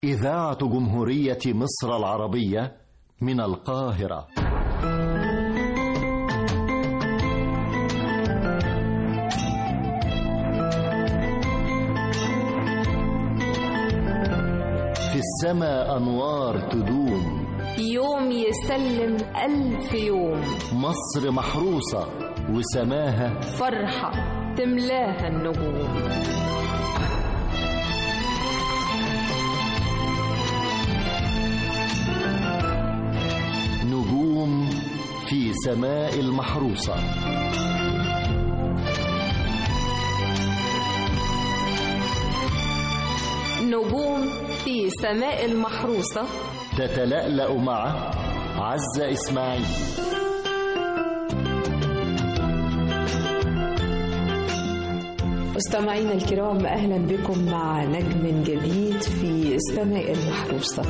إذاعة جمهورية مصر العربية من القاهرة. في السماء أنوار تدوم، يوم يسلم 1000 يوم. مصر محروسة وسماها فرحة تملاها النجوم. نجوم في سماء المحروسة. نجوم في سماء المحروسة تتلألأ مع عزة إسماعيل. مستمعينا الكرام، أهلا بكم مع نجم جديد في سماء المحروسة.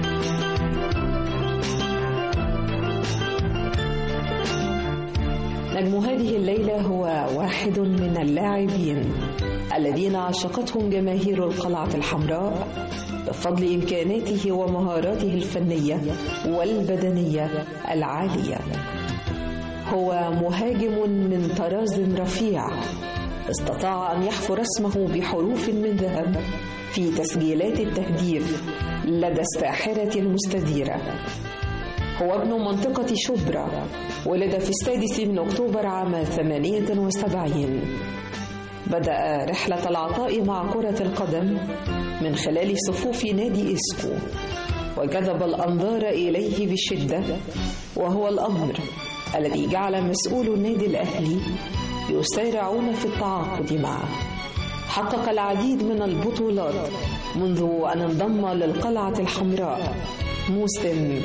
نجم هذه الليلة هو واحد من اللاعبين الذين عشقتهم جماهير القلعة الحمراء بفضل إمكاناته ومهاراته الفنية والبدنية العالية. هو مهاجم من طراز رفيع، استطاع أن يحفر اسمه بحروف من ذهب في تسجيلات التهديف لدى الساحرة المستديرة. هو ابن منطقة شبرا، ولد في 6 أكتوبر عام 78. بدأ رحلة العطاء مع كرة القدم من خلال صفوف نادي إسكو، وجذب الأنظار إليه بشدة، وهو الأمر الذي جعل مسؤول النادي الأهلي يسارعون في التعاقد معه. حقق العديد من البطولات منذ أن انضم للقلعة الحمراء موسم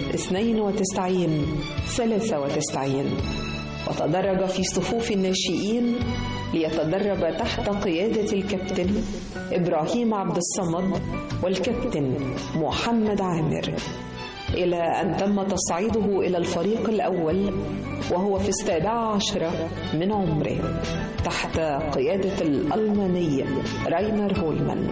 92-93، وتدرج في صفوف الناشئين ليتدرب تحت قيادة الكابتن إبراهيم عبد الصمد والكابتن محمد عامر، إلى أن تم تصعيده إلى الفريق الأول وهو في 17 من عمره تحت قيادة الألماني راينر هولمان.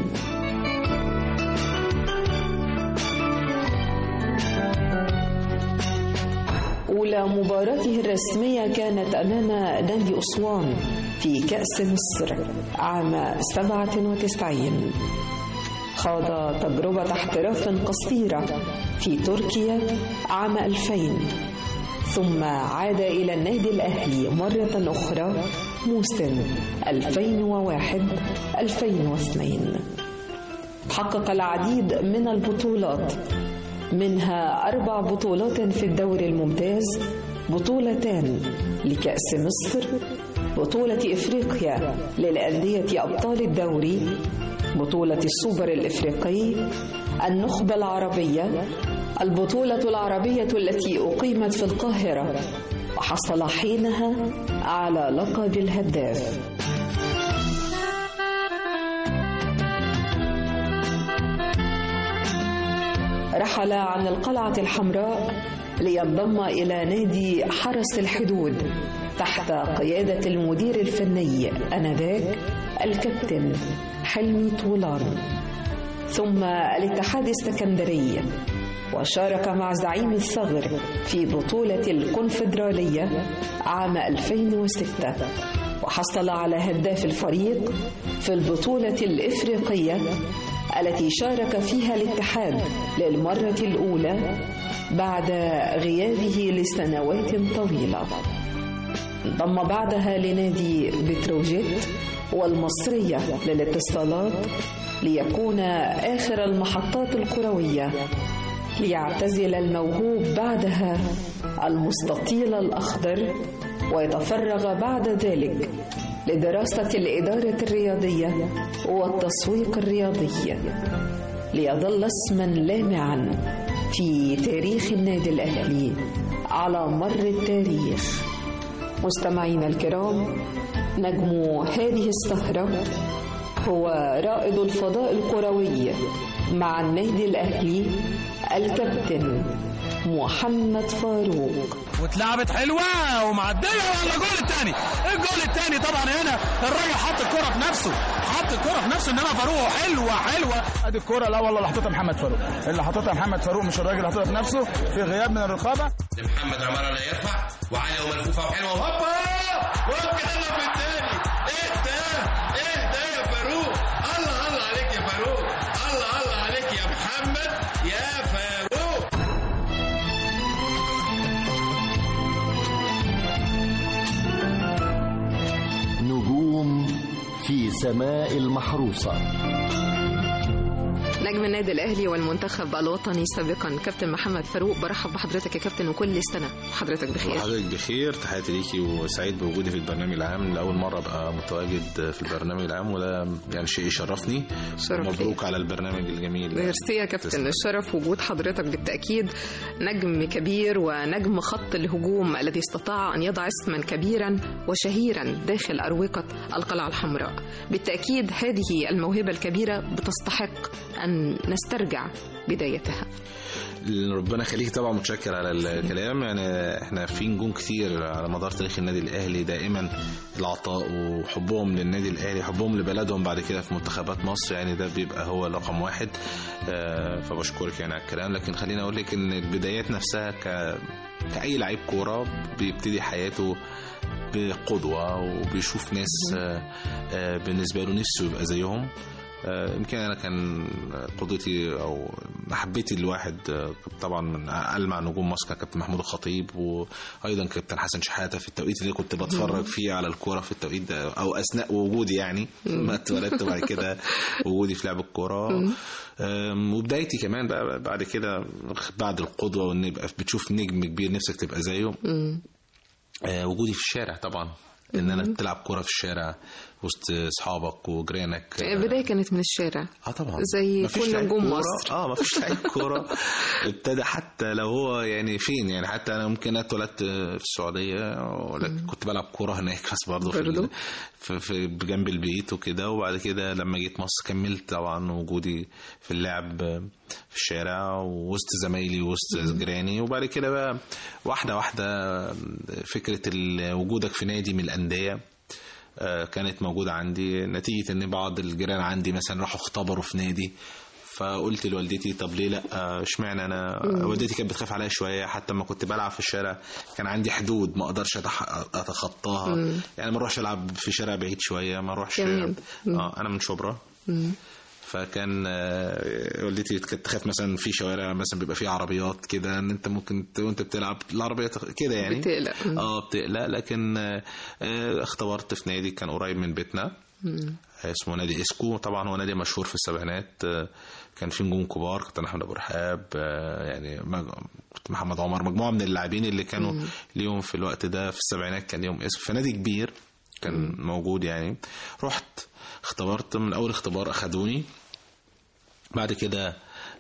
أولى مباراته الرسمية كانت أمام نادي أسوان في كأس مصر عام 97. خاض تجربة احتراف قصيرة في تركيا عام 2000، ثم عاد إلى النادي الأهلي مرة أخرى موسم 2001-2002. حقق العديد من البطولات، منها 4 بطولات في الدوري الممتاز، 2 لكأس مصر، بطولة إفريقيا للأندية أبطال الدوري، بطولة السوبر الإفريقي، النخبة العربية، البطولة العربية التي أقيمت في القاهرة، وحصل حينها على لقب الهداف. رحل عن القلعة الحمراء لينضم إلى نادي حرس الحدود تحت قيادة المدير الفني آنذاك الكابتن حلمي طولان، ثم الاتحاد السكندري، وشارك مع زعيم الثغر في بطولة الكونفدرالية عام 2006، وحصل على هداف الفريق في البطولة الإفريقية التي شارك فيها الاتحاد للمرة الأولى بعد غيابه لسنوات طويلة. انضم بعدها لنادي بتروجيت والمصرية للاتصالات ليكون آخر المحطات الكروية، ليعتزل الموهوب بعدها المستطيل الأخضر، ويتفرغ بعد ذلك لدراسة الإدارة الرياضية والتسويق الرياضي، ليظل اسما لامعا في تاريخ النادي الأهلي على مر التاريخ. مستمعينا الكرام، نجم هذه السهرة هو رائد الفضاء الكروي مع النادي الأهلي الكابتن محمد فاروق. واتلعبت حلوه ومعديه ولا الجول الثاني. الجول الثاني طبعا هنا الراجل حط الكره في نفسه، انما فاروق حلوه. ادي الكره لا والله اللي حاططها محمد فاروق، مش الراجل اللي حاططها في نفسه في غياب من الرقابه. محمد عمارة لا يرفع وعاليه وملفوفه وحلوه وهوبا وكده في الثاني. ايه ده يا فاروق، الله عليك يا فاروق، الله عليك يا محمد يا فاروق. نجوم في سماء المحروسة. نجم النادي الأهلي والمنتخب الوطني سابقا كابتن محمد فاروق، برحب بحضرتك يا كابتن وكل سنة حضرتك بخير. حضرتك بخير، تحياتي ليكي وسعيد بوجودي في البرنامج العام. لأول مرة أبقى متواجد في البرنامج العام وده يعني شيء يشرفني. مبروك على البرنامج الجميل. ميرسي يا كابتن، الشرف وجود حضرتك بالتأكيد. نجم كبير ونجم خط الهجوم الذي استطاع أن يضع اسما كبيرا وشهيرا داخل أروقة القلعة الحمراء. بالتأكيد هذه الموهبة الكبيرة بتستحق أن نسترجع بدايتها. ربنا يخليك، طبعا متشكر على الكلام. يعني احنا في نجوم كتير على مدار تاريخ النادي الاهلي دائما العطاء وحبهم للنادي الاهلي، حبهم لبلدهم بعد كده في منتخبات مصر، يعني ده بيبقى هو رقم واحد. فبشكرك يعني على الكلام. لكن خليني اقول لك ان البدايات نفسها كأي لعيب كورة بيبتدي حياته بقدوة وبيشوف ناس بالنسبة له نفسه يبقى زيهم. يمكن أنا كان قدوتي أو محبتي الواحد طبعا من ألمع نجوم مصر كابتن محمود الخطيب، وأيضا كابتن حسن شحاتة في التوقيت اللي كنت بتفرج فيه على الكورة في التوقيت ده أو أثناء وجودي، يعني ما اتولدت بعد كده وجودي في لعب الكورة. وبدايتي كمان بقى بعد كده بعد القدوة وإن يبقى بتشوف نجم كبير نفسك تبقى زيه. وجودي في الشارع طبعا، ان انا تلعب كوره في الشارع وسط اصحابك وجيرانك. البدايه كانت من الشارع طبعا زي كل نجوم مصر. ما فيش لعيب كوره ابتدى حتى لو هو يعني فين، يعني حتى انا ممكن اتولدت في السعوديه ولكن كنت بلعب كوره هناك بس برضه في جنب البيت وكده. وبعد كده لما جيت مصر كملت طبعا وجودي في اللعب في الشارع ووسط زمايلي ووسط جيراني. وبعد كده بقى واحده واحده فكره وجودك في نادي من الانديه كانت موجودة عندي، نتيجة ان بعض الجيران عندي مثلا راحوا اختبروا في نادي. فقلت لوالدتي طب ليه لا، اشمعنى انا؟ والدتي كانت بتخاف عليا شوية، حتى لما كنت بلعب في الشارع كان عندي حدود ما اقدرش اتخطاها. يعني ما اروحش العب في شارع بعيد شوية، ما اروحش انا من شبرا. فكان والدتي كانت تخاف مثلا في شوارع مثلا بيبقى فيه عربيات كده ان انت ممكن وانت بتلعب العربيه كده يعني بتقلق. لكن اختبرت في نادي كان قريب من بيتنا اسمه نادي اسكو. طبعا هو نادي مشهور في السبعينات، كان فيه نجوم كبار، كابتن احمد ابو رحاب، يعني محمد عمر، مجموعه من اللاعبين اللي كانوا ليهم في الوقت ده في السبعينات كان ليهم اسم. فنادي كبير كان موجود. يعني رحت اختبرت، من اول اختبار اخدوني. بعد كده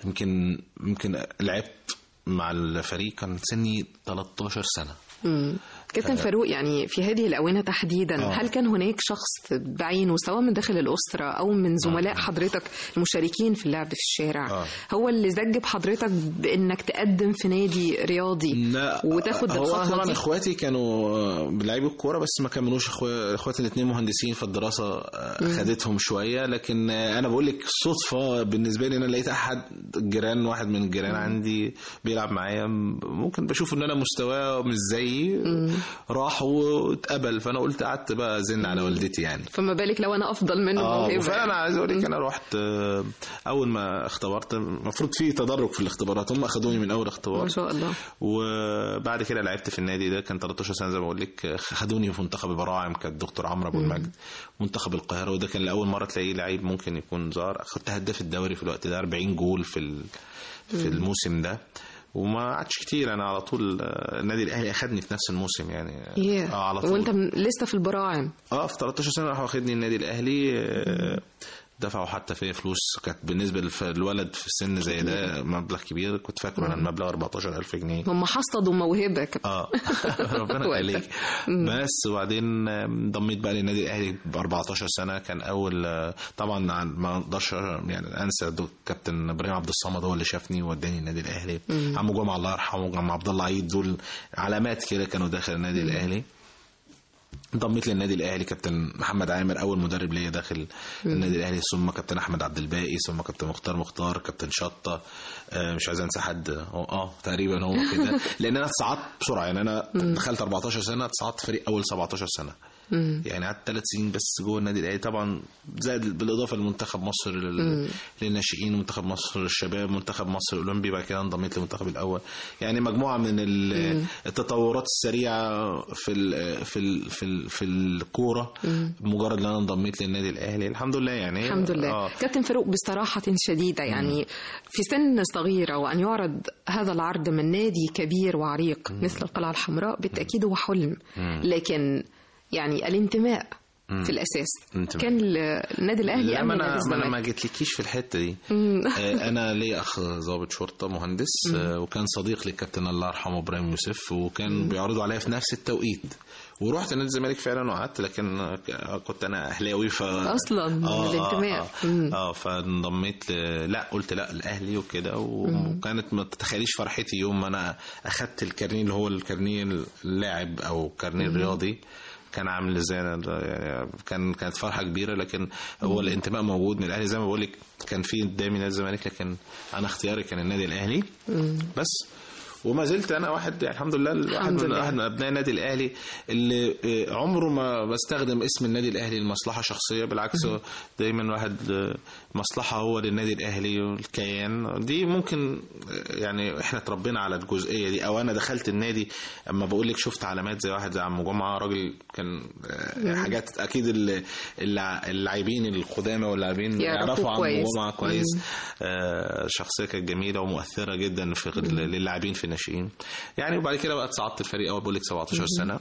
يمكن لعبت مع الفريق كان سني 13 سنة. كابتن فاروق، يعني في هذه الآونة تحديدا هل كان هناك شخص بعينه سواء من داخل الأسرة أو من زملاء حضرتك المشاركين في اللعب في الشارع هو اللي زجب حضرتك بأنك تقدم في نادي رياضي وتاخد الخطوة دي؟ طبعا اخواتي كانوا بيلعبوا الكورة بس ما كملوش. اخواتي الاثنين مهندسين فالدراسة خدتهم شوية. لكن انا بقول لك صدفة بالنسبة لي، انا لقيت واحد من الجيران عندي بيلعب معايا، ممكن بشوف ان انا مستواه مش زيي، راح واتقبل. فانا قلت قعدت بقى زن على والدتي يعني، فما بالك لو انا افضل منه موهبه. فانا عايز اقول لك انا رحت اول ما اختبرت، المفروض في تدرج في الاختبارات، هم اخذوني من اول اختبار ما شاء الله. وبعد كده لعبت في النادي ده كان 13 سنه زي ما بقول لك. خدوني في منتخب براعم كان الدكتور عمرو ابو المجد، منتخب القاهره، وده كان لاول مره تلاقيه لعيب ممكن يكون ظهر. اخذت هداف الدوري في الوقت ده، 40 جول في الموسم ده. وما عادش كتير، انا على طول النادي الاهلي اخدني في نفس الموسم يعني. على طول. وانت لسه في البراعم؟ في 13 سنه راح واخدني النادي الاهلي دفعوا حتى فيا فلوس كانت بالنسبه للولد في السن زي ده مبلغ كبير. كنت فاكر ان المبلغ 14,000 جنيه. هم حصدوا موهبه ربنا يخليك. بس وبعدين انضميت بقى للنادي الاهلي ب 14 سنه. كان اول طبعا ما اقدرش يعني انسى كابتن ابراهيم عبد الصمد هو اللي شافني ووداني النادي الاهلي. عمو جمعه الله يرحمه، عم عبد الله عيد، دول علامات كده كانوا داخل النادي الاهلي. انضميت للنادي الاهلي كابتن محمد عامر اول مدرب ليا داخل النادي الاهلي، ثم كابتن احمد عبد الباقي، ثم كابتن مختار، كابتن شطه، مش عايز انسى حد. تقريبا هو كده. لان انا اتصعدت بسرعه، يعني انا دخلت 14 سنه اتصعدت فريق اول 17 سنه. يعني قعدت 3 سنين بس جوه النادي الاهلي، طبعا زائد بالاضافه لمنتخب مصر للناشئين، منتخب مصر الشباب، منتخب مصر الاولمبي، بعد كده انضميت للمنتخب الاول. يعني مجموعه من التطورات السريعه في الكوره مجرد ان انا انضميت للنادي الاهلي. الحمد لله يعني. الحمد لله. كابتن فاروق بصراحه شديده يعني في سن صغيره وان يعرض هذا العرض من نادي كبير وعريق مثل القلعه الحمراء بالتاكيد هو حلم، لكن يعني الانتماء في الاساس كان النادي الاهلي. انا ما جيتلكيش في الحته دي. انا لي اخ ضابط شرطه مهندس، وكان صديق للكابتن الله يرحمه ابراهيم يوسف، وكان بيعرضوا عليا في نفس التوقيت، ورحت نادي الزمالك فعلا وقعدت، لكن كنت انا اهلاوي اصلا الانتماء. فانضميت لا قلت لا الاهلي وكده. وكانت ما تتخيليش فرحتي يوم ما انا اخدت الكارنيه اللي هو الكارنيه اللاعب او كارنيه الرياضي كان عامل ازاي. يعني كانت فرحه كبيره، لكن هو الانتماء موجود من الاهلي زي ما بقول لك. كان في قدامي نادي الزمالك، لكن انا اختياري كان النادي الاهلي بس. وما زلت انا واحد يعني الحمد لله واحد من ابناء النادي الاهلي اللي عمره ما بستخدم اسم النادي الاهلي لمصلحه شخصيه. بالعكس دايما واحد مصلحه هو للنادي الاهلي والكيان دي. ممكن يعني احنا اتربينا على الجزئيه دي، او انا دخلت النادي اما بقول لك شفت علامات زي واحد زي عم جمعه، راجل كان حاجات اكيد اللاعبين القدامى واللاعبين يعرفوا عم جمعه كويس. شخصيه كانت جميله ومؤثره جدا في للاعبين في الناشئين يعني. وبعد كده بقى اتصعدت الفريق اول بقول لك 17 سنه.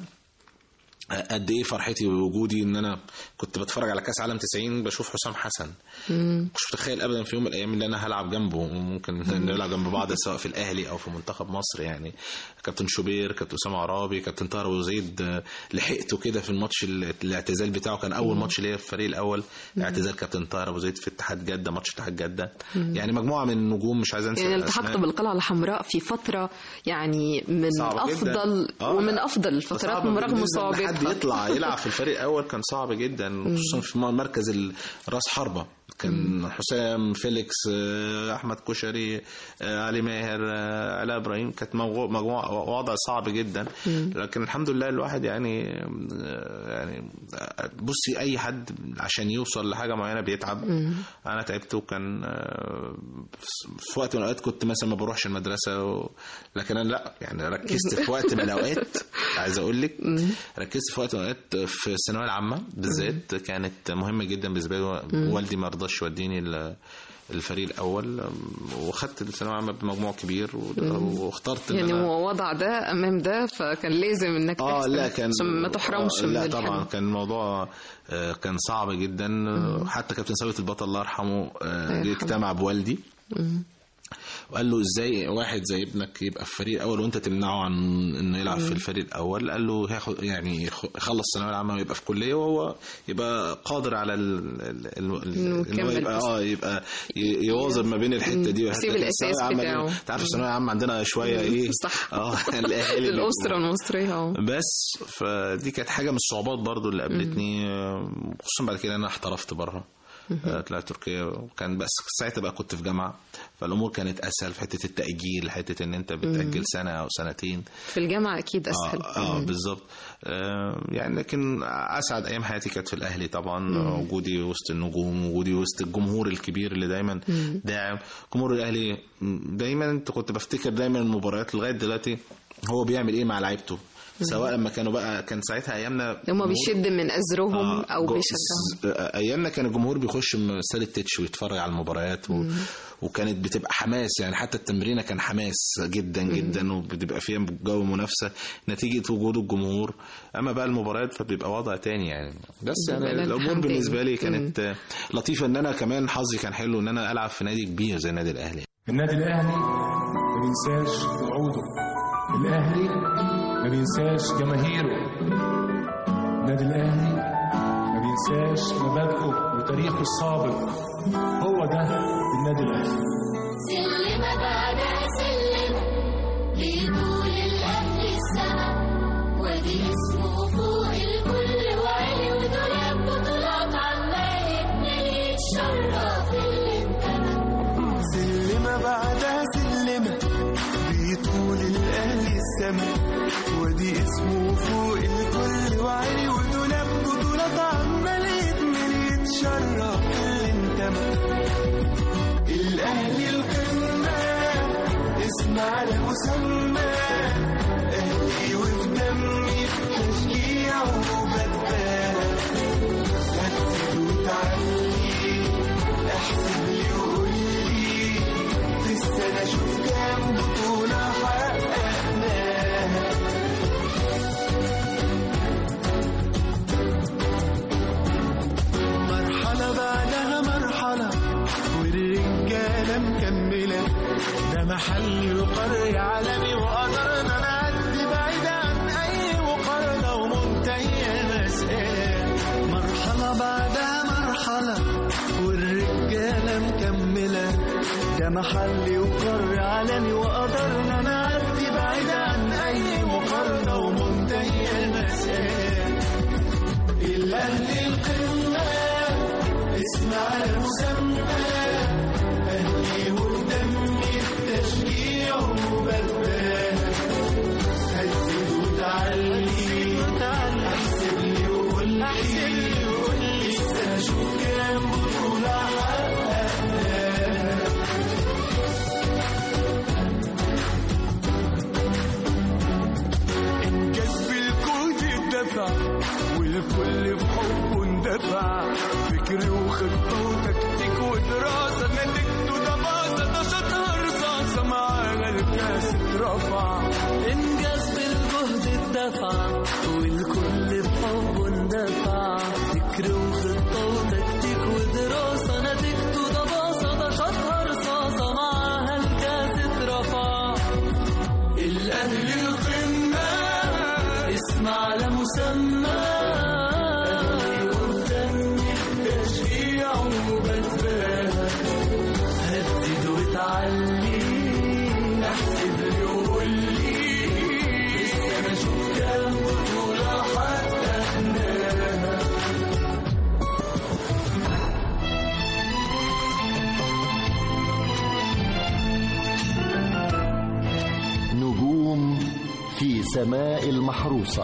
قد ايه فرحتي ووجودي ان انا كنت بتفرج على كاس عالم 90 بشوف حسام حسن. مش متخيل ابدا في يوم من الايام اللي انا هلعب جنبه، وممكن نلعب جنب بعض سواء في الاهلي او في منتخب مصر. يعني كابتن شوبير، كابتن اسامه عرابي، كابتن طاهر ابو زيد لحقته كده في الماتش الاعتزال بتاعه. كان اول ماتش ليا في الفريق الاول اعتزال كابتن طاهر ابو زيد في اتحاد جده، ماتش اتحاد جده. يعني مجموعه من النجوم مش عايز انسى. يعني التحقت بالقلعه الحمراء في فتره يعني من افضل ومن افضل الفترات رغم صعوبتها. حد يطلع يلعب في الفريق الاول كان صعب جدا، خصوصا في مركز راس حربه. كان حسام، فيليكس، احمد كشري، علي ماهر، علاء ابراهيم. كانت مجموعه وضع صعب جدا، لكن الحمد لله الواحد يعني بصي اي حد عشان يوصل لحاجه معينه بيتعب. انا تعبت، وكان في وقت من الاوقات كنت مثلا ما بروحش المدرسه لكن انا لا يعني ركزت في وقت من الاوقات. عايز اقول لك ركزت في وقت من الاوقات في الثانويه العامه بالذات، كانت مهمه جدا بالنسبه لي. والدي ما رضاش يوديني الفريق الاول، واخدت الثانويه العامه بمجموع كبير واخترت يعني وضع ده امام ده، فكان لازم انك لا كان عشان ما تحرمش من لا طبعا كان الموضوع كان صعب جدا. حتى كابتن ثابت البطل الله يرحمه اجتمع بوالدي وقال له ازاي واحد زي ابنك يبقى في الفريق الاول وانت تمنعه عن انه يلعب في الفريق الاول. قال له هياخد يعني يخلص الثانويه العامه ويبقى في كليه، وهو يبقى قادر على انه يبقى يواظب ما بين الحته دي والحته دي. الاساس بتاعه انت عارف الثانويه العامه عندنا شويه ايه صح الاهالي الاسره المصريه بس. فدي كانت حاجه من الصعوبات برضو اللي قابلتني، خصوصا بعد كده انا احترفت بره طلعت تركيا. وكان بس ساعتها بقى كنت في جامعه، فالامور كانت اسهل في حته التاجيل، حته ان انت بتاجل سنه او سنتين في الجامعه اكيد اسهل. بالظبط. يعني لكن اسعد ايام حياتي كانت في الاهلي طبعا. وجودي وسط النجوم، وجودي وسط الجمهور الكبير اللي دايما داعم. جمهور الاهلي دايما انت كنت بفتكر دايما المباريات لغايه دلوقتي هو بيعمل ايه مع لعيبته. سواء لما كانوا بقى كان ساعتها ايامنا هم بيشد من ازرهم او بيشجعهم. ايامنا كان الجمهور بيخش من استاد التتش ويتفرج على المباريات وكانت بتبقى حماس، يعني حتى التمرينه كان حماس جدا جدا وبتبقى فيها جو منافسه نتيجه وجود الجمهور. اما بقى المباريات فبيبقى وضع تاني يعني. بس يعني الامور بالنسبه لي كانت لطيفه، ان انا كمان حظي كان حلو ان انا العب في نادي كبير زي النادي الاهلي. النادي الاهلي ما بينساش وعوده، الاهلي ما بينساش جماهيره، النادي الاهلي ما بينساش مبادئه وتاريخه السابق. هو ده النادي الاهلي. سلم بعدها سلم لطول الاهلي السما، ودي اسمه فوق الكل وعلي ودولاب بطولات عمال يتملي يتشرف اللي انتمى. سلم بعدها سلم لطول الاهلي السما، ودي اسمه فوق الكل وعلي ودولاب بطولات عمال يتملي يتشرف اللي انتمى. الأهلي القمة اسم على مسمى، أهلي وفي دمي تشجيع وبدال. هتفيد وتعلي احسب لي وقول لي في السنة شوف كام بطولة حققناها. مرحلة بعدها مرحلة والرجالة مكملة، ده محلي وقرية عالمي وقدرنا نعدي بعيد عن أي مقارنة ومنتهية مسألة. مرحلة بعدها مرحلة والرجالة مكملة، ده محلي وقرية عالمي وقدرنا نعدي بعيد عن أي مقارنة ومنتهية مسألة. الأهلي القمة اسم على مسمى، أهلي ودمي التشجيع وبدال. هتزيد وتعلي احسب لي وقول لي السنة شوف كام بطولة حققناها. إنجاز بالجهد الدفع والكل بحبه اندفع، فكر وخطة وتكتيك ودراسة نتيجته ده باظة ده شطها رصاصة معانا الكاس اترفع. إنجاز بالجهد الدفع والكل بحبه اندفع، فكر وخطة وتكتيك ودراسة نتيجته ده باظة ده شطها رصاصة معاها الكاس اترفع. الأهلي القمة اسم على مسمى، نجوم في سماء المحروسة.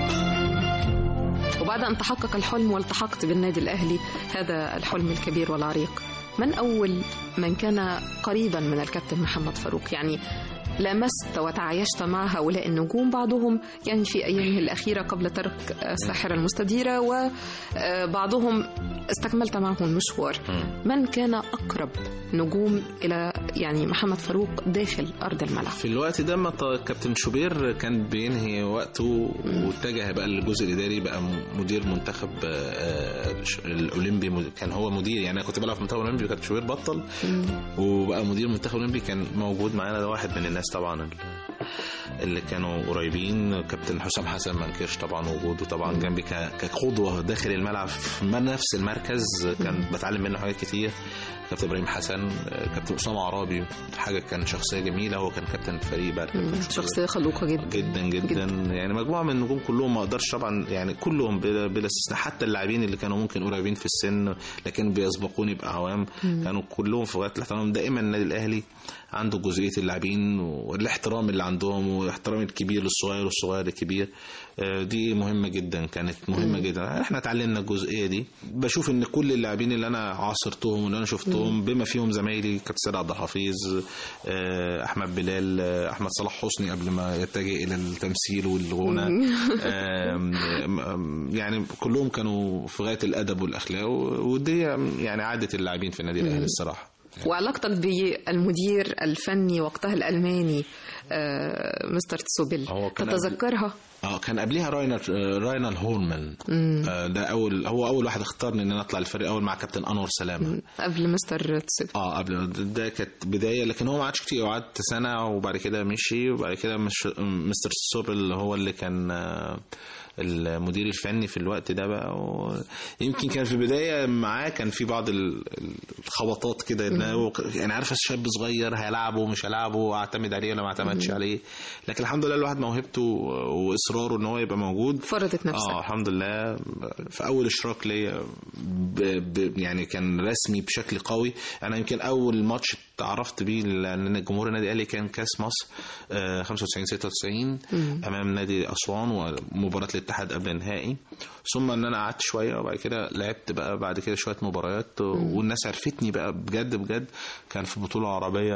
وبعد أن تحقق الحلم والتحقت بالنادي الأهلي، هذا الحلم الكبير والعريق، من أول من كان قريبا من الكابتن محمد فاروق؟ يعني لامست وتعايشت مع هؤلاء النجوم، بعضهم يعني في أيامه الأخيرة قبل ترك الساحرة المستديرة، وبعضهم استكملت معه المشوار. من كان أقرب نجوم إلى يعني محمد فاروق داخل أرض الملعب في الوقت ده؟ ما كابتن شوبير كان بينهي وقته واتجه بقى للجزء الإداري، بقى مدير منتخب الأولمبي، كان هو مدير، يعني أنا كنت بلعب في المنتخب الأولمبي وكابتن شوبير بطل وبقى مدير منتخب الأولمبي. كان موجود معانا، ده واحد من الناس طبعا اللي كانوا قريبين. كابتن حسام حسن ما انكرش طبعا وجوده طبعا جنبي كقدوة داخل الملعب في نفس المركز، كان بتعلم منه حاجات كتير. كابتن ابراهيم حسن، كابتن اسامه عرابي، حاجه كان شخصيه جميله، هو كان كابتن الفريق بقى، شخصيه خلوقه جدا جدا جدا, جداً. يعني مجموعه من النجوم كلهم ما اقدرش طبعا يعني كلهم بلا استثناء، حتى اللاعبين اللي كانوا ممكن قريبين في السن لكن بيسبقوني باعوام كانوا كلهم في غايه الاحترام. دائما النادي الاهلي عنده جزئيه اللاعبين والاحترام اللي عندهم، واحترام الكبير للصغير والصغير للكبير. دي مهمة جدا، كانت مهمة جدا. احنا اتعلمنا الجزئية دي. بشوف ان كل اللاعبين اللي انا عاصرتهم واللي انا شفتهم بما فيهم زمايلي كابتن سيد عبد الحفيظ، احمد بلال، احمد صلاح حسني قبل ما يتجه الى التمثيل والغنى، يعني كلهم كانوا في غاية الادب والاخلاق، ودي يعني عادة اللاعبين في النادي الاهلي الصراحة. وعلاقتك بالمدير الفني وقتها الألماني مستر تسوبيل تتذكرها؟ كان قبلها راينر هولمان. ده هو اول واحد اختارني ان انا اطلع الفريق اول مع كابتن انور سلامه قبل مستر تسوبيل. قبل ده كانت بدايه، لكن هو ما عادش كتير، قعدت سنه وبعد كده مشي، وبعد كده مستر تسوبيل هو اللي كان المدير الفني في الوقت ده بقى. يمكن كان في البدايه معاه كان في بعض الخبطات كده، يعني عارف الشاب صغير هيلعبه مش هيلعبه، اعتمد عليه ولا ما اعتمدش عليه، لكن الحمد لله الواحد موهبته واصراره ان هو يبقى موجود فرضت نفسها. الحمد لله. في اول اشراك ليا يعني كان رسمي بشكل قوي. انا يمكن اول ماتش تعرفت بيه لان جمهور النادي الاهلي كان كاس مصر 95-96 امام نادي اسوان ومباراه الاتحاد قبل النهائي، ثم ان انا قعدت شويه وبعد كده لعبت بقى بعد كده شويه مباريات، والناس عرفتني بقى بجد. كان في بطوله عربيه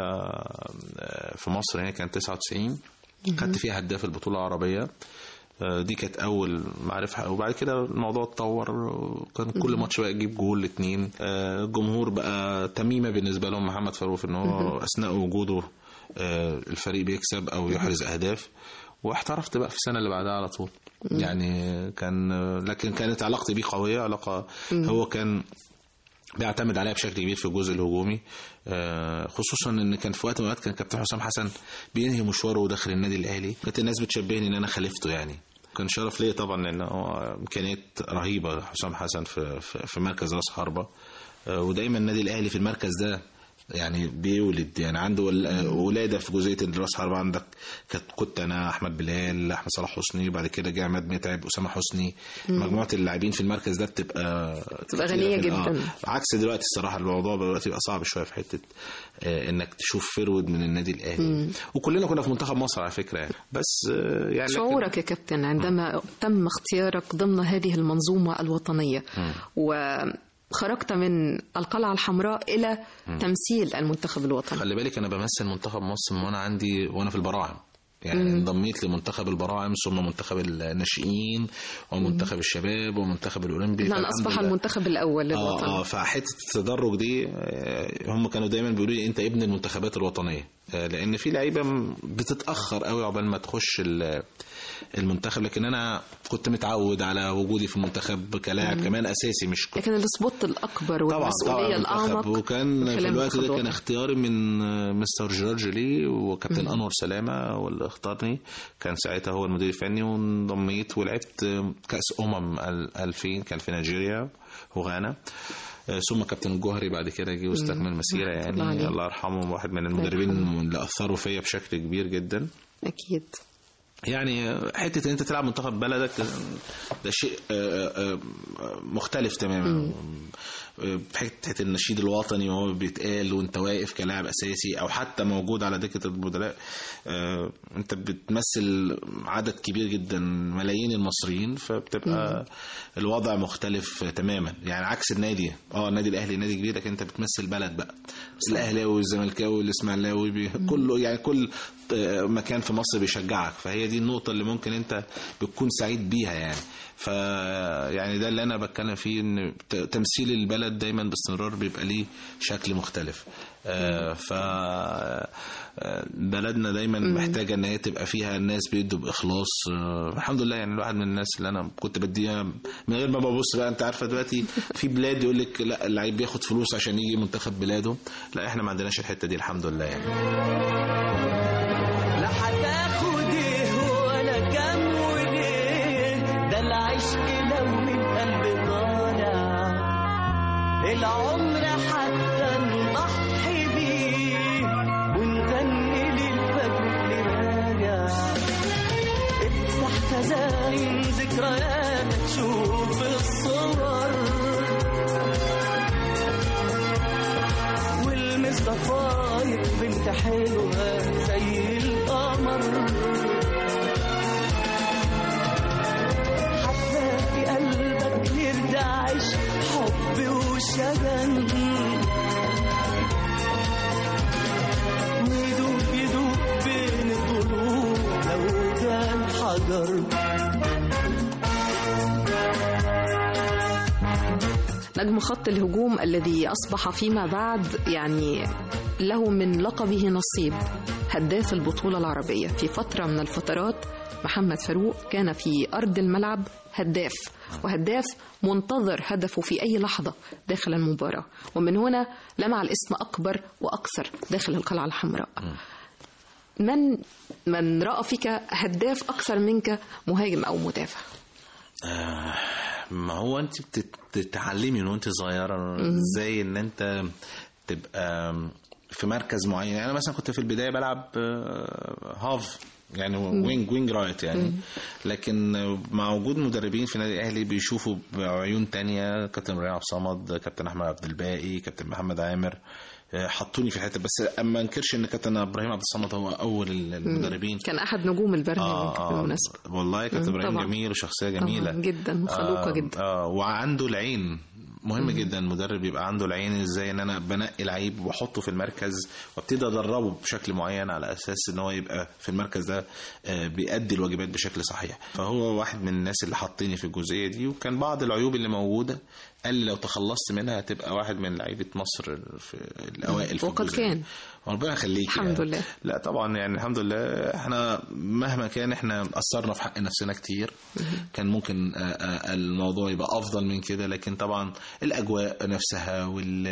في مصر هنا كان 99 خدت فيها هداف البطوله العربيه. دي كانت اول معرفه، وبعد كده الموضوع اتطور، كان كل ماتش بقى يجيب جول 2. الجمهور بقى تميمه بالنسبه لهم محمد فاروق ان هو اثناء وجوده الفريق بيكسب او يحرز اهداف. واحترفت بقى في السنه اللي بعدها على طول. يعني لكن كانت علاقتي بيه قويه، علاقه هو كان بيعتمد عليها بشكل كبير في الجزء الهجومي، خصوصا ان كان في وقت من الوقت كان كابتن حسام حسن بينهي مشواره داخل النادي الاهلي، كانت الناس بتشبهني ان انا خلفته. يعني كان شرف ليا طبعا لان هو امكانيات رهيبه حسام حسن في مركز راس حربه، ودايما النادي الاهلي في المركز ده يعني بيولد، يعني عنده ولاده في جزئيه الراس حربه. عندك كنت انا احمد بلال، احمد صلاح حسني، وبعد كده جه عماد متعب، اسامه حسني. مجموعه اللاعبين في المركز ده بتبقى غنيه جدا. عكس دلوقتي الصراحه الموضوع دلوقتي بقى صعب شويه في حته انك تشوف فرود من النادي الاهلي. وكلنا كنا في منتخب مصر على فكره يعني. بس يعني شعورك يا كابتن عندما تم اختيارك ضمن هذه المنظومه الوطنيه خرجت من القلعة الحمراء إلى تمثيل المنتخب الوطني؟ خلي بالك أنا بمثل منتخب مصر وأنا في البراعم، يعني انضميت لمنتخب البراعم ثم منتخب الناشئين ومنتخب الشباب ومنتخب الأولمبي. لأن أصبح المنتخب الأول للوطن. فحتة التدرج دي هم كانوا دايما بيقولوا لي أنت ابن المنتخبات الوطنية، لأن في لعيبة بتتأخر قوي عقبال ما تخش المنتخب، لكن انا كنت متعود على وجودي في المنتخب كلاعب كمان اساسي، مش لكن السبوت الاكبر والمسؤوليه الاعمق. وكان في الوقت ده كان اختياري من مستر جورج لي وكابتن انور سلامه هو اللي اختارني، كان ساعتها هو المدير الفني، وانضميت ولعبت كاس 2000 كان في نيجيريا وغانا، ثم كابتن الجوهري بعد كده جه واستكمل مسيره، يعني الله يرحمه، واحد من المدربين اللي اثروا فيا بشكل كبير جدا. اكيد. يعني حتة ان انت تلعب منتخب بلدك ده شيء مختلف تماما. حتة النشيد الوطني وهو بيتقال وانت واقف كلاعب اساسي او حتى موجود على دكة البدلاء، انت بتمثل عدد كبير جدا ملايين المصريين، فبتبقى الوضع مختلف تماما. يعني عكس النادي الاهلي نادي كبير، لكن انت بتمثل بلد بقى، الاهلاوي والزملكاوي والاسماعيلاوي كله، يعني كل مكان في مصر بيشجعك. فهي دي النقطة اللي ممكن انت بتكون سعيد بيها يعني. يعني ده اللي انا بتكلم فيه، ان تمثيل البلد دايما باستمرار بيبقى ليه شكل مختلف. بلدنا دايما محتاجة ان هي تبقى فيها الناس بيدوا باخلاص. الحمد لله، يعني الواحد من الناس اللي انا كنت بديها من غير ما ببص بقى. انت عارفة دلوقتي في بلاد يقول لك لا اللعيب بياخد فلوس عشان يجي منتخب بلاده، لا احنا ما عندناش الحتة دي الحمد لله يعني. لا هتاخد ايه ولا كام وليه، ده العشق لو من قلب طالع العمر حتى نضحي بيه ونغني للفجر اللي راجع. افتح خزائن ذكريات تشوف الصور والمصطفايق بنت حلوة زي القمر. القمر، حتى في قلبك يرتعش حب وشجن، يدوب بين الضلوع لو كان حجر. نجم خط الهجوم الذي أصبح فيما بعد يعني له من لقبه نصيب، هداف البطولة العربية. في فترة من الفترات محمد فاروق كان في أرض الملعب هداف، وهداف منتظر هدفه في أي لحظة داخل المباراة، ومن هنا لمع الاسم أكبر وأكثر داخل القلعة الحمراء. من رأى فيك هداف أكثر منك مهاجم أو مدافع؟ ما هو انت بتتعلمي من وانت صغيره ازاي ان انت تبقى في مركز معين. يعني انا مثلا كنت في البدايه بلعب هاف، يعني وينج رايت يعني. لكن مع وجود مدربين في النادي الاهلي بيشوفوا بعيون تانية، كابتن ابراهيم عبد الصمد، كابتن احمد عبد الباقي، كابتن محمد عامر، حطوني في حته. بس اما انكرش ان كابتن ابراهيم عبد الصمد هو اول المدربين، كان احد نجوم البرنامج بالمناسبه. والله كابتن ابراهيم جميل وشخصيه جميله جدا وخلوقه جدا. وعنده العين، مهم جدا المدرب يبقى عنده العين ازاي ان انا بنقي لعيب واحطه في المركز وابتدي ادربه بشكل معين على اساس ان هو يبقى في المركز ده بيأدي الواجبات بشكل صحيح. فهو واحد من الناس اللي حطيني في الجزئيه دي. وكان بعض العيوب اللي موجوده قال لي لو تخلصت منها هتبقى واحد من لعيبه مصر في الاوائل في وقد كان. ربنا يخليك الحمد يعني. لله. لا طبعا يعني الحمد لله احنا مهما كان احنا قصرنا في حق نفسنا كتير. كان ممكن الموضوع يبقى افضل من كده، لكن طبعا الاجواء نفسها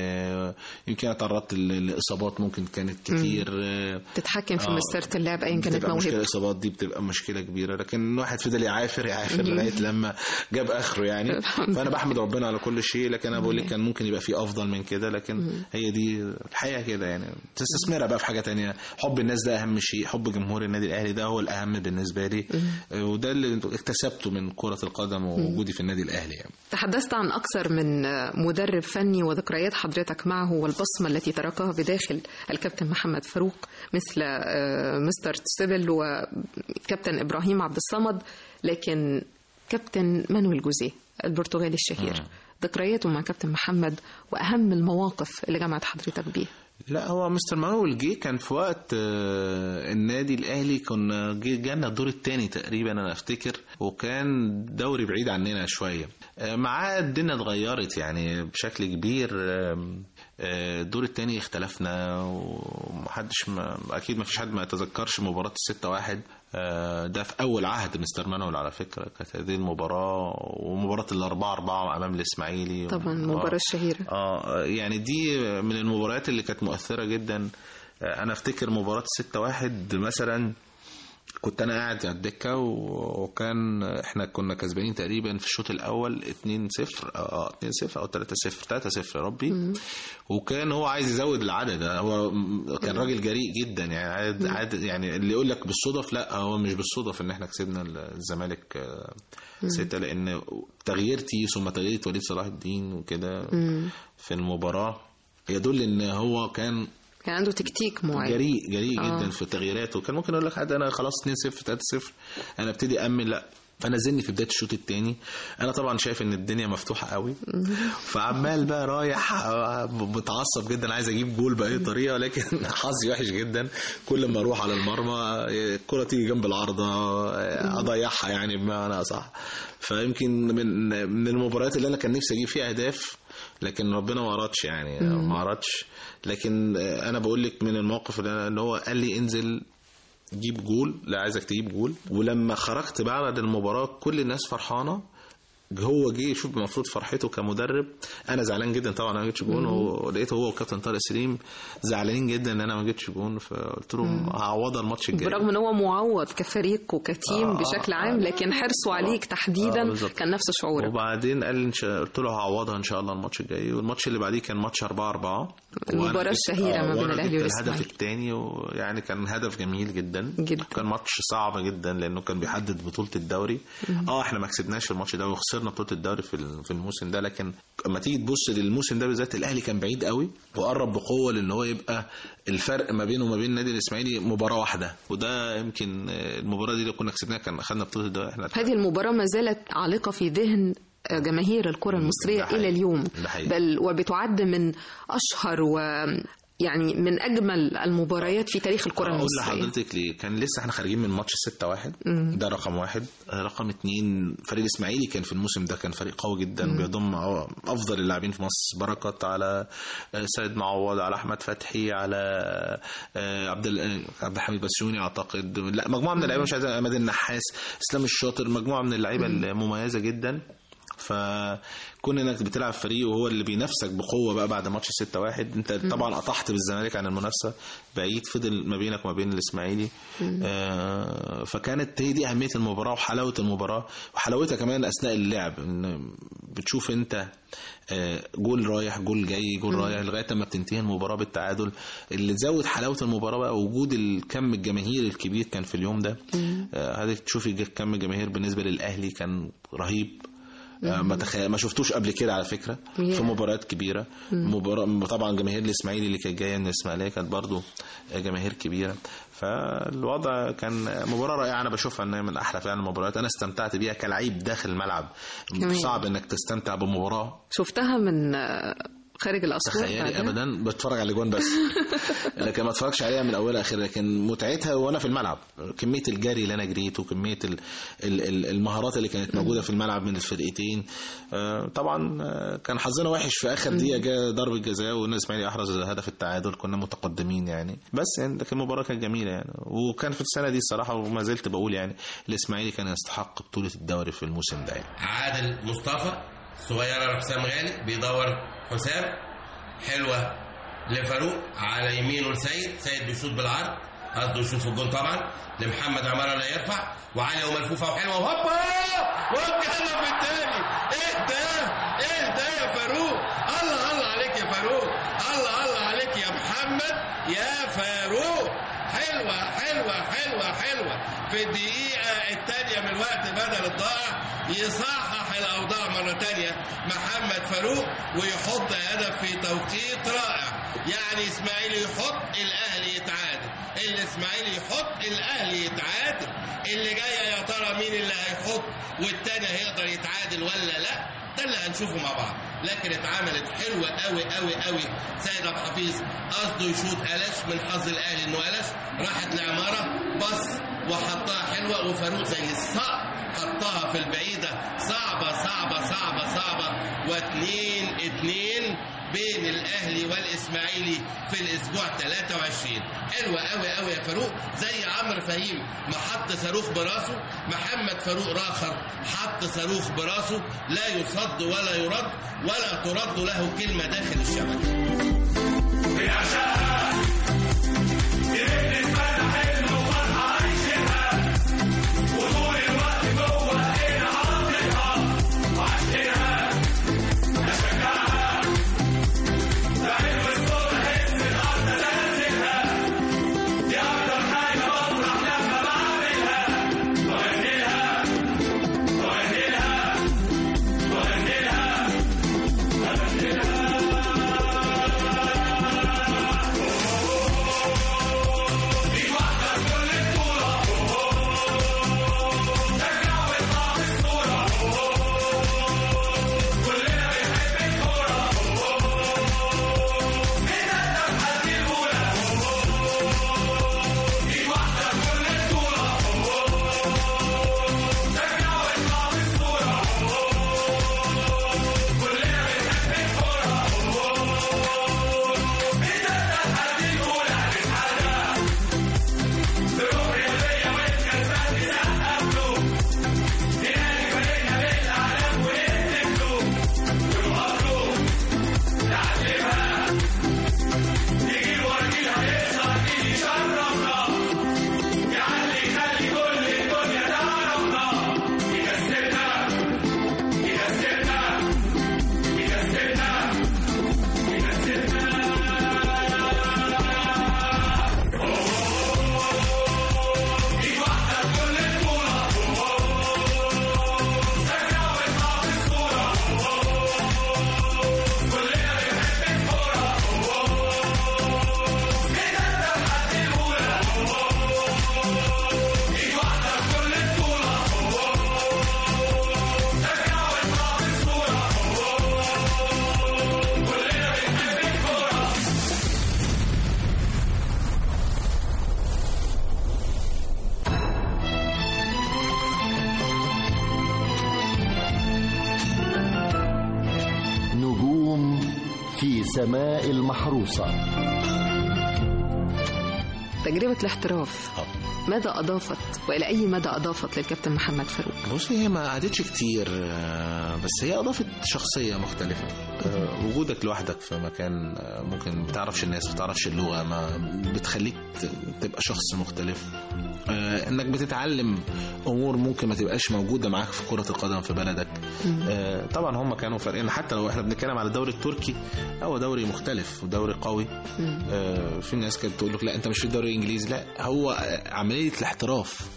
يمكن تعرضت لاصابات ممكن كانت كتير تتحكم في مسيره اللعب ايا كانت موهبه. الاصابات دي بتبقى مشكله كبيره، لكن الواحد فضل يعافر لغايه لما جاب اخره يعني. فانا بحمد ربنا على كل شيء، لكن انا بقول لك كان ممكن يبقى في افضل من كده، لكن هي دي الحقيقه كده يعني. تستثمرها بقى في حاجه تانية. حب الناس ده اهم شيء، حب جمهور النادي الاهلي ده هو الاهم بالنسبه لي، وده اللي اكتسبته من كره القدم ووجودي في النادي الاهلي يعني. تحدثت عن اكثر من مدرب فني وذكريات حضرتك معه والبصمه التي تركها بداخل الكابتن محمد فاروق، مثل مستر تسيبل وكابتن ابراهيم عبد الصمد، لكن كابتن مانويل جوزيه البرتغالي الشهير، ذكرياته مع كابتن محمد واهم المواقف اللي جمعت حضرتك بيه. لا هو مستر مانويل جه كان في وقت النادي الاهلي كنا جانا الدور الثاني تقريبا انا افتكر، وكان دوري بعيد عننا شويه. معاه الدنيا اتغيرت يعني بشكل كبير. الدور الثاني اختلفنا، ومحدش اكيد ما فيش حد ما يتذكرش مباراه 6-1 ده في اول عهد مستر مانويل على فكره. كانت هذه المباراه ومباراه 4-4 امام الاسماعيلي طبعا المباراه الشهيره. يعني دي من المباريات اللي كانت مؤثره جدا. انا افتكر مباراه 6-1 مثلا كنت انا قاعد على الدكه، وكان احنا كنا كسبانين تقريبا في الشوط الاول 2-0 او 3-0 يا ربي. وكان هو عايز يزود العدد. هو كان راجل جريء جدا يعني. عدد يعني اللي يقول لك بالصدف، لا هو مش بالصدف ان احنا كسبنا الزمالك 6، لان تغييرتي ثم تغيير وليد صلاح الدين وكده في المباراه يدل ان هو كان عنده تكتيك معين، جريء جدا في تغييراته. كان ممكن اقول لك حد انا خلاص 2-0 3-0 انا ابتدي امن، لا فنزلني في بدايه الشوط الثاني. انا طبعا شايف ان الدنيا مفتوحه قوي، فعمال بقى رايح متعصب جدا عايز اجيب جول باي طريقه، لكن حظي وحش جدا. كل ما اروح على المرمى الكره تيجي جنب العارضه اضيعها يعني بمعنى صح. فيمكن من المباريات اللي انا كان نفسي اجيب فيها اهداف، لكن ربنا ما أرادش يعني ما أرادش. لكن أنا بقول لك من الموقف اللي هو قال لي انزل جيب جول، لا عايزك تجيب جول. ولما خرجت بعد المباراة كل الناس فرحانة، هو جه يشوف المفروض فرحته كمدرب. انا زعلان جدا طبعا انا ما جبتش جون، ولقيته هو وكابتن طارق سليم زعلانين جدا ان انا ما جبتش جون. فقلت لهم هعوضها الماتش الجاي، برغم ان هو معوض كفريق وكتيم بشكل عام، لكن حرصه عليك تحديدا كان نفس شعورك. وبعدين قال لي قلت له هعوضها ان شاء الله الماتش الجاي. والماتش اللي بعديه كان ماتش 4-4 المباراه الشهيره ما بين الاهلي والاسماعيلي. الهدف الثاني ويعني كان هدف جميل جدا. كان ماتش صعب جدا لانه كان بيحدد بطوله الدوري. احنا ما كسبناش في الماتش ده وخسرنا خسرنا بطولة الدوري في الموسم ده، لكن اما تيجي تبص للموسم ده بالذات الأهلي كان بعيد قوي وقرب بقوة لأن هو يبقى الفرق ما بينه وما بين النادي الإسماعيلي مباراة واحدة، وده يمكن المباراة دي لو كنا كسبناها كان أخذنا بطولة الدوري. هذه المباراة ما زالت عالقة في ذهن جماهير الكرة المصرية إلى اليوم، بل وبتعد من أشهر يعني من أجمل المباريات في تاريخ الكرة المصرية. أقول لحضرتك ليه؟ كان لسه احنا خارجين من ماتش 6-1 ده رقم 1. رقم 2 فريق الإسماعيلي كان في الموسم ده كان فريق قوي جدا بيضم أفضل اللاعبين في مصر، بركات على سيد معوض على أحمد فتحي على عبد الحميد بسيوني أعتقد، لا مجموعة من اللعيبة مش عايز أماد النحاس إسلام الشاطر، مجموعة من اللعيبة المميزة جدا. فكون انك بتلعب فريق وهو اللي بينافسك بقوه بقى بعد ماتش 6-1 انت طبعا قطعت بالزمالك عن المنافسه بعيد، فضل ما بينك وما بين الاسماعيلي. فكانت هي دي اهميه المباراه وحلاوه المباراه، وحلاوتها كمان اثناء اللعب ان بتشوف انت جول رايح جول جاي جول رايح لغايه ما بتنتهي المباراه بالتعادل. اللي تزود حلاوه المباراه بقى وجود الكم الجماهير الكبير كان في اليوم ده. هذه تشوفي كم الجماهير بالنسبه للاهلي كان رهيب، ما شفتوش قبل كده على فكرة في مباريات كبيرة. مباراة طبعا جماهير الإسماعيلي اللي كانت جاية من الإسماعيلية كانت برضو جماهير كبيرة، فالوضع كان مباراة رائعة. أنا بشوفها أنها من أحلى فعلا المباريات، أنا استمتعت بيها كلاعب داخل الملعب. صعب أنك تستمتع بمباراة شفتها من خارج الأسوار. تخيلي أبدا بتفرج على الأجوان بس لكن ما اتفرجش عليها من أولها آخرها، لكن متعتها وأنا في الملعب كمية الجري اللي أنا جريته وكمية المهارات اللي كانت موجودة في الملعب من الفرقتين. طبعا كان حظنا وحش في آخر دقيقة جاء ضربة جزاء والناس الإسماعيلي أحرز هدف التعادل، كنا متقدمين يعني، بس يعني لكن المباراة كانت جميلة يعني. وكان في السنة دي الصراحة وما زلت بقول يعني الإسماعيلي كان يستحق بطولة الدوري في الموسم ده يعني. عادل مصطفى صغيرة لحسام غالي بيدور حسام، حلوة لفاروق على يمينه لسيد بيشوط بالعرض، قصده يشوط في الجون طبعا، لمحمد عمارة لا يرفع وعالية وملفوفة وحلوة وهوبا والهدف الثاني. ايه ده يا فاروق، الله عليك يا فاروق، الله عليك يا محمد يا فاروق. حلوة في الدقيقة الثانية من الوقت بدل الضائع يصحح الأوضاع مرة تانية محمد فاروق ويحط هدف في توقيت رائع. يعني إسماعيلي يحط الأهلي يتعادل، الإسماعيلي يحط الأهلي يتعادل، اللي جاية يا ترى مين اللي هيحط والتاني هيقدر يتعادل ولا لا، ده اللي هنشوفه مع بعض. لكن اتعملت حلوة قوي. سيد أبو حفيظ قصده يشوط قلش، من حظ الأهلي إنه قلش، راحت لعمارة بص وحطها حلوة، وفاروق زي الصقر حطها في البعيدة. صعبة 2-2 بين الأهلي والإسماعيلي في الأسبوع 23. حلوة قوي يا فاروق، زي عمرو فهيم ما حط صاروخ براسه، محمد فاروق راخر حط صاروخ براسه، لا يصد ولا يرد ولا ترد له كلمة داخل الشبكة. سماء المحروسة. تجربة الاحتراف ماذا أضافت وإلى أي مدى أضافت للكابتن محمد فاروق؟ بصي هي ما قعدتش كتير، بس هي أضافت شخصية مختلفة. وجودك لوحدك في مكان ممكن ما بتعرفش الناس، ما بتعرفش اللغة، ما بتخليك تبقى شخص مختلف. انك بتتعلم امور ممكن ما تبقاش موجوده معاك في كره القدم في بلدك. طبعا هم كانوا فارقين، حتى لو احنا بنتكلم على الدوري التركي هو دوري مختلف ودوري قوي. في ناس كانت تقول لك لا انت مش في الدوري الانجليزي، لا هو عمليه الاحتراف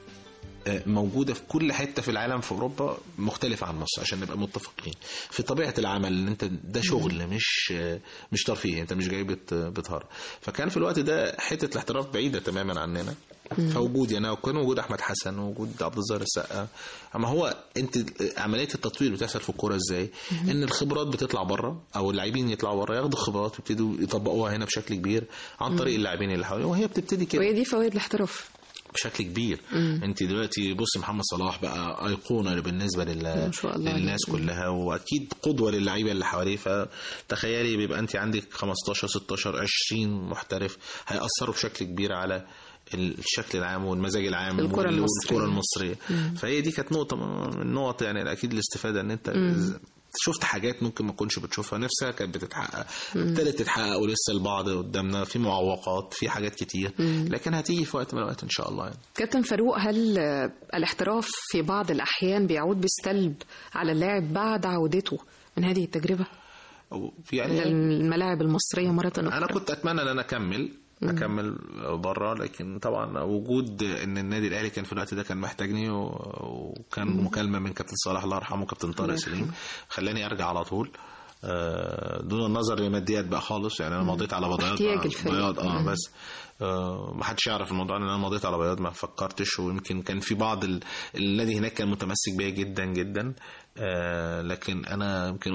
موجودة في كل حتة في العالم، في أوروبا مختلفة عن مصر عشان نبقى متفقين في طبيعة العمل. اللي انت ده شغل مش ترفيه، انت مش جاي بتهرب. فكان في الوقت ده حتة الاحتراف بعيدة تماما عننا. فوجودي انا وكان وجود احمد حسن ووجود عبد الظاهر السقا. اما هو انت عمليه التطوير بتحصل في الكوره ازاي؟ ان الخبرات بتطلع بره او اللاعبين يطلعوا بره ياخدوا خبرات ويبتدوا يطبقوها هنا بشكل كبير عن طريق اللاعبين اللي حواليهم، وهي بتبتدي كده. وهي دي فوائد الاحتراف بشكل كبير. انت دلوقتي بص محمد صلاح بقى ايقونه بالنسبه للناس كلها، واكيد قدوه للعيبه اللي حواليه. فتخيلي بيبقى انت عندك 15 16 20 محترف هيأثروا بشكل كبير على الشكل العام والمزاج العام الكرة المصرية. فهي دي كانت نقطة من النقط يعني أكيد الاستفادة ان انت شفت حاجات ممكن ما كنتش بتشوفها، نفسها كانت بتتحقق، ابتدت تتحقق ولسه البعض قدامنا، في معوقات، في حاجات كتير، لكن هتيجي في وقت من الوقت ان شاء الله يعني. كابتن فاروق، هل الاحتراف في بعض الأحيان بيعود بالسلب على اللاعب بعد عودته من هذه التجربة يعني الملاعب المصرية مرة أخرى؟ أنا كنت أتمنى أن أنا أكمل بره، لكن طبعا وجود ان النادي الاهلي كان في الوقت ده كان محتاجني، وكان مكالمه من كابتن صالح الله يرحمه وكابتن طارق سليم خلاني ارجع على طول دون النظر لماديات بقى خالص. يعني انا مضيت على بياض بس ما حدش يعرف الموضوع ان انا مضيت على بياض، ما فكرتش. ويمكن كان في بعض النادي هناك كان متمسك بيا جدا جدا، لكن انا يمكن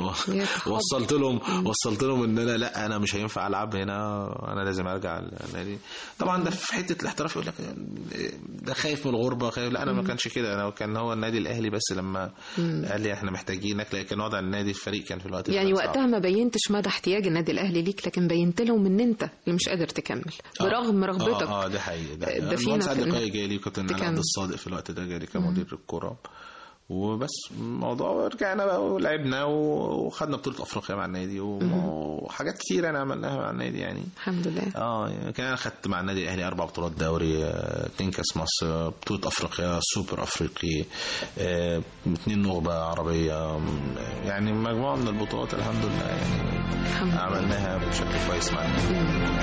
وصلت لهم ان انا لا انا مش هينفع العب هنا، انا لازم ارجع النادي. طبعا ده في حته الاحتراف يقول لك ده خايف من الغربه، خايف. لا انا ما كانش كده، انا كان هو النادي الاهلي بس لما قال لي احنا محتاجينك، لكن وضع النادي الفريق كان في الوقت يعني وقتها ما بينتش مدى احتياج النادي الاهلي ليك، لكن بينت لهم ان انت اللي مش قادر تكمل برغم رغبتك. ده حقيقي. ده فينا صديقي جالي كابتن عبد الصادق في الوقت ده، جالي كمدير الكوره وبس. الموضوع رجعنا بقى ولعبنا وخدنا بطولة أفريقيا مع النادي وحاجات كتير أنا عملناها مع النادي يعني الحمد لله. يعني كان خدت مع النادي الأهلي 4 بطولات دوري، 2 كاس مصر، بطولة أفريقيا، سوبر أفريقي، 2 نخبة عربية، يعني مجموعة من البطولات الحمد لله يعني عملناها بشكل كويس مع النادي.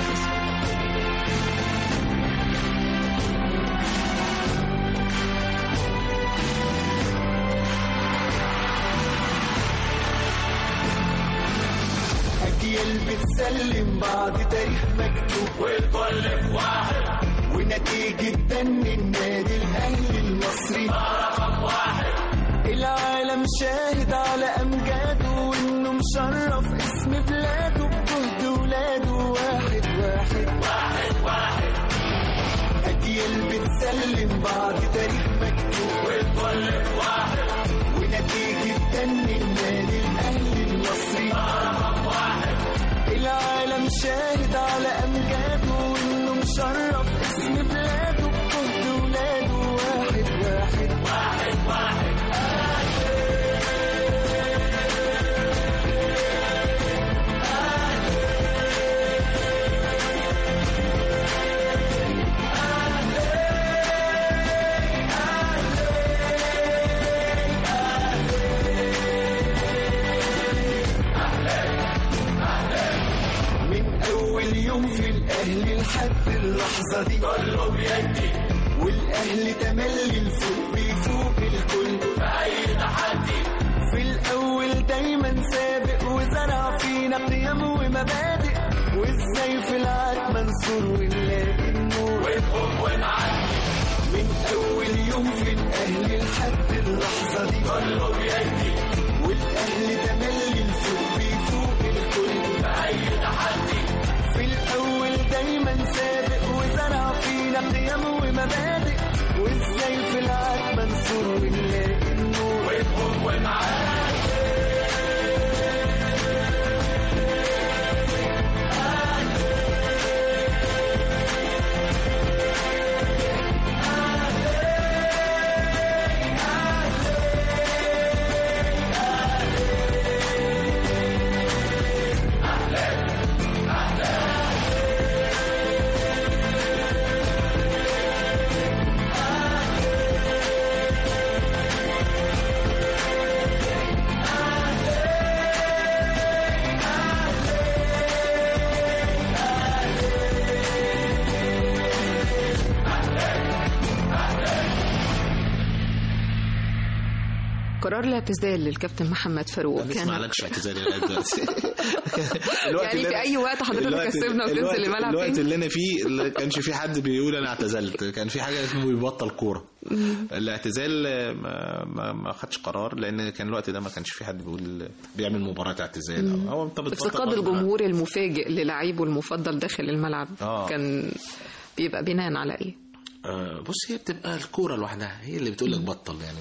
أجيال بتسلم بعض تاريخ مكتوب والكل في واحد، ونتيجة دن النادي الأهلي المصري رقم 1. العالم شاهد على أمجاده وإنه مشرف اسم بلاده بجهد ولاده واحد. أجيال بتسلم بعض تاريخ مكتوب والكل في واحد، ونتيجة دن النادي الأهلي المصري رقم 1. العالم شاهد على أمجاده وإنه مشرف اسم بلاده بجهد ولاده واحد. في الأهلي لحد اللحظة دي كله بيدي، والأهلي تملي الفوق بيفوق الكل في أي تحدي. في الأول دايما سابق وزرع فينا قيم ومبادئ، وإزاي في العاد منصور ونلاقي النور ونقوم ونعدي. من أول يوم في الأهلي لحد اللحظة دي كله بيدي، والأهلي تملي الفوق بيفوق الكل في أي تحدي. في الأول دايما سابق وزرع فينا قيم ومبادئ، وإزاي في العاد منصور ونلاقي النور ونقوم ونعدي. قرار الاعتزال للكابتن محمد فاروق كان ما عملكش اعتزال لغايه دلوقتي. يعني في اي وقت حضرتك تسيبنا وتنزل الملعب الوقت اللي انا فيه ما كانش في حد بيقول انا اعتزلت، كان في حاجه اسمه بيبطل كوره. الاعتزال ما خدش قرار لان كان الوقت ده ما كانش في حد بيقول بيعمل مباراه اعتزال او انت افتقاد الجمهور المفاجئ للاعيبه المفضل داخل الملعب كان بيبقى بناء على ايه؟ بص، هي بتبقى الكوره لوحدها هي اللي بتقول لك بطل، يعني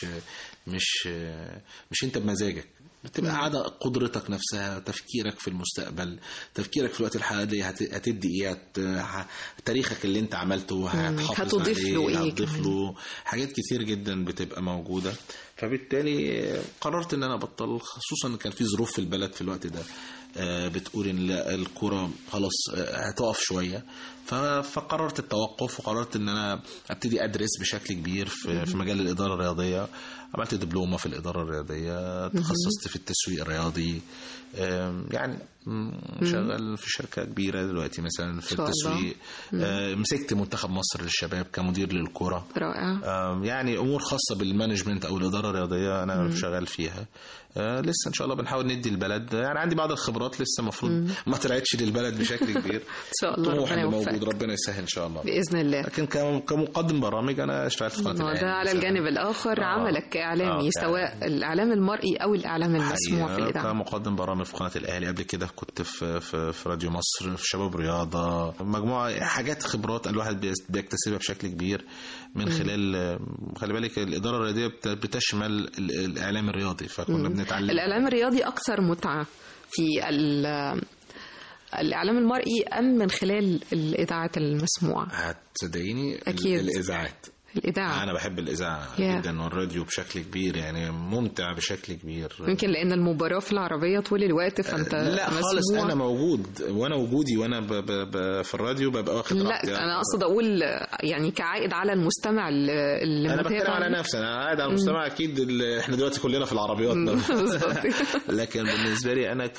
مش انت بمزاجك، بتبقى قاعدة قدرتك نفسها، تفكيرك في المستقبل، تفكيرك في الوقت الحالي هتدي ايه، تاريخك اللي انت عملته هتحافظ عليه، هتضيف له حاجات كتير جدا بتبقى موجودة. فبالتالي قررت ان انا ابطل، خصوصا ان كان في ظروف في البلد في الوقت ده بتقول ان الكرة خلاص هتقف شوية، فقررت التوقف، وقررت ان انا ابتدي ادرس بشكل كبير في مجال الادارة الرياضية. عملت دبلومة في الادارة الرياضية، تخصصت في التسويق الرياضي، يعني شغال في شركة كبيرة دلوقتي مثلا في التسويق. مسكت منتخب مصر للشباب كمدير للكرة. رائع. يعني امور خاصة بالمانجمنت او الادارة الرياضية انا شغال فيها. لسه ان شاء الله بنحاول ندي البلد، يعني عندي بعض الخبرات لسه المفروض ما طلعتش للبلد بشكل كبير. ان شاء الله ربنا موجود، ربنا يسهل ان شاء الله باذن الله. لكن كمقدم برامج انا اشتغلت في قناه الاهلي. ده على الجانب الاخر عملك كاعلامي، سواء الاعلام المرئي او الاعلام المسموع في الاذاعه. كمقدم برامج في قناه الاهلي، قبل كده كنت في راديو مصر، في شباب رياضه، مجموعه حاجات خبرات الواحد بيكتسبها بشكل كبير من خلال، خلي بالك الاداره الرياضيه بتشمل الاعلام الرياضي، فكنا بنتعلم. الاعلام الرياضي اكثر متعه في الاعلام المرئي ام من خلال الاذاعات المسموعه؟ هتصدقيني أكيد. الإذاعة أنا بحب الإذاعة جدا، والراديو بشكل كبير، يعني ممتع بشكل كبير. يمكن لأن المباراة في العربية طول الوقت فأنت لا خالص، أنا موجود، وأنا وجودي وأنا في الراديو ببقى واخد راحتي. لا أنا أقصد أقول يعني كعائد على المستمع اللي أنا بتكلم على نفسي، أنا قاعد على المستمع أكيد. إحنا دلوقتي كلنا في العربيات لكن بالنسبة لي أنا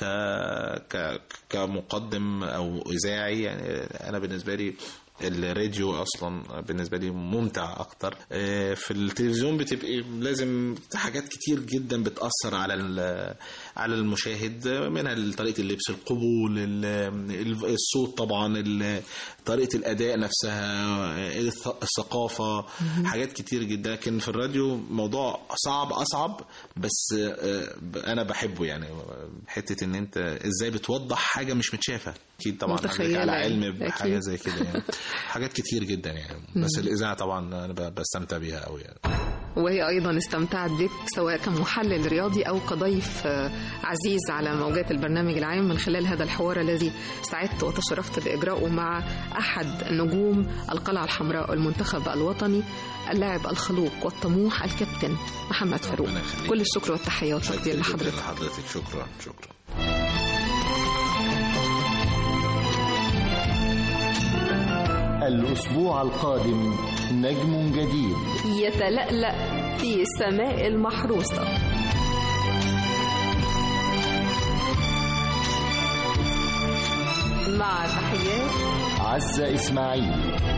كمقدم أو إذاعي، يعني أنا بالنسبة لي الراديو اصلا بالنسبه لي ممتع اكتر. في التلفزيون بتبقى لازم حاجات كتير جدا بتاثر على المشاهد، منها طريقه اللبس، القبول، الصوت طبعا، طريقه الاداء نفسها، الثقافه، حاجات كتير جدا. لكن في الراديو موضوع اصعب، بس انا بحبه، يعني حته ان انت ازاي بتوضح حاجه مش متشافه. اكيد طبعا على علم بحاجه زي كده، يعني حاجات كتير جدا يعني. بس الاذاعه طبعا انا بستمتع بيها قوي يعني. وهي أيضا استمتعت بك سواء كمحلل رياضي أو كضيف عزيز على موجات البرنامج العام من خلال هذا الحوار الذي سعدت وتشرفت بإجراءه مع أحد نجوم القلعة الحمراء المنتخب الوطني، اللاعب الخلوق والطموح الكابتن محمد فاروق. كل الشكر والتحية والتقدير لحضرتك. شكرا. الأسبوع القادم نجم جديد يتلألأ في السماء المحروسة. مع تحيات عزة إسماعيل.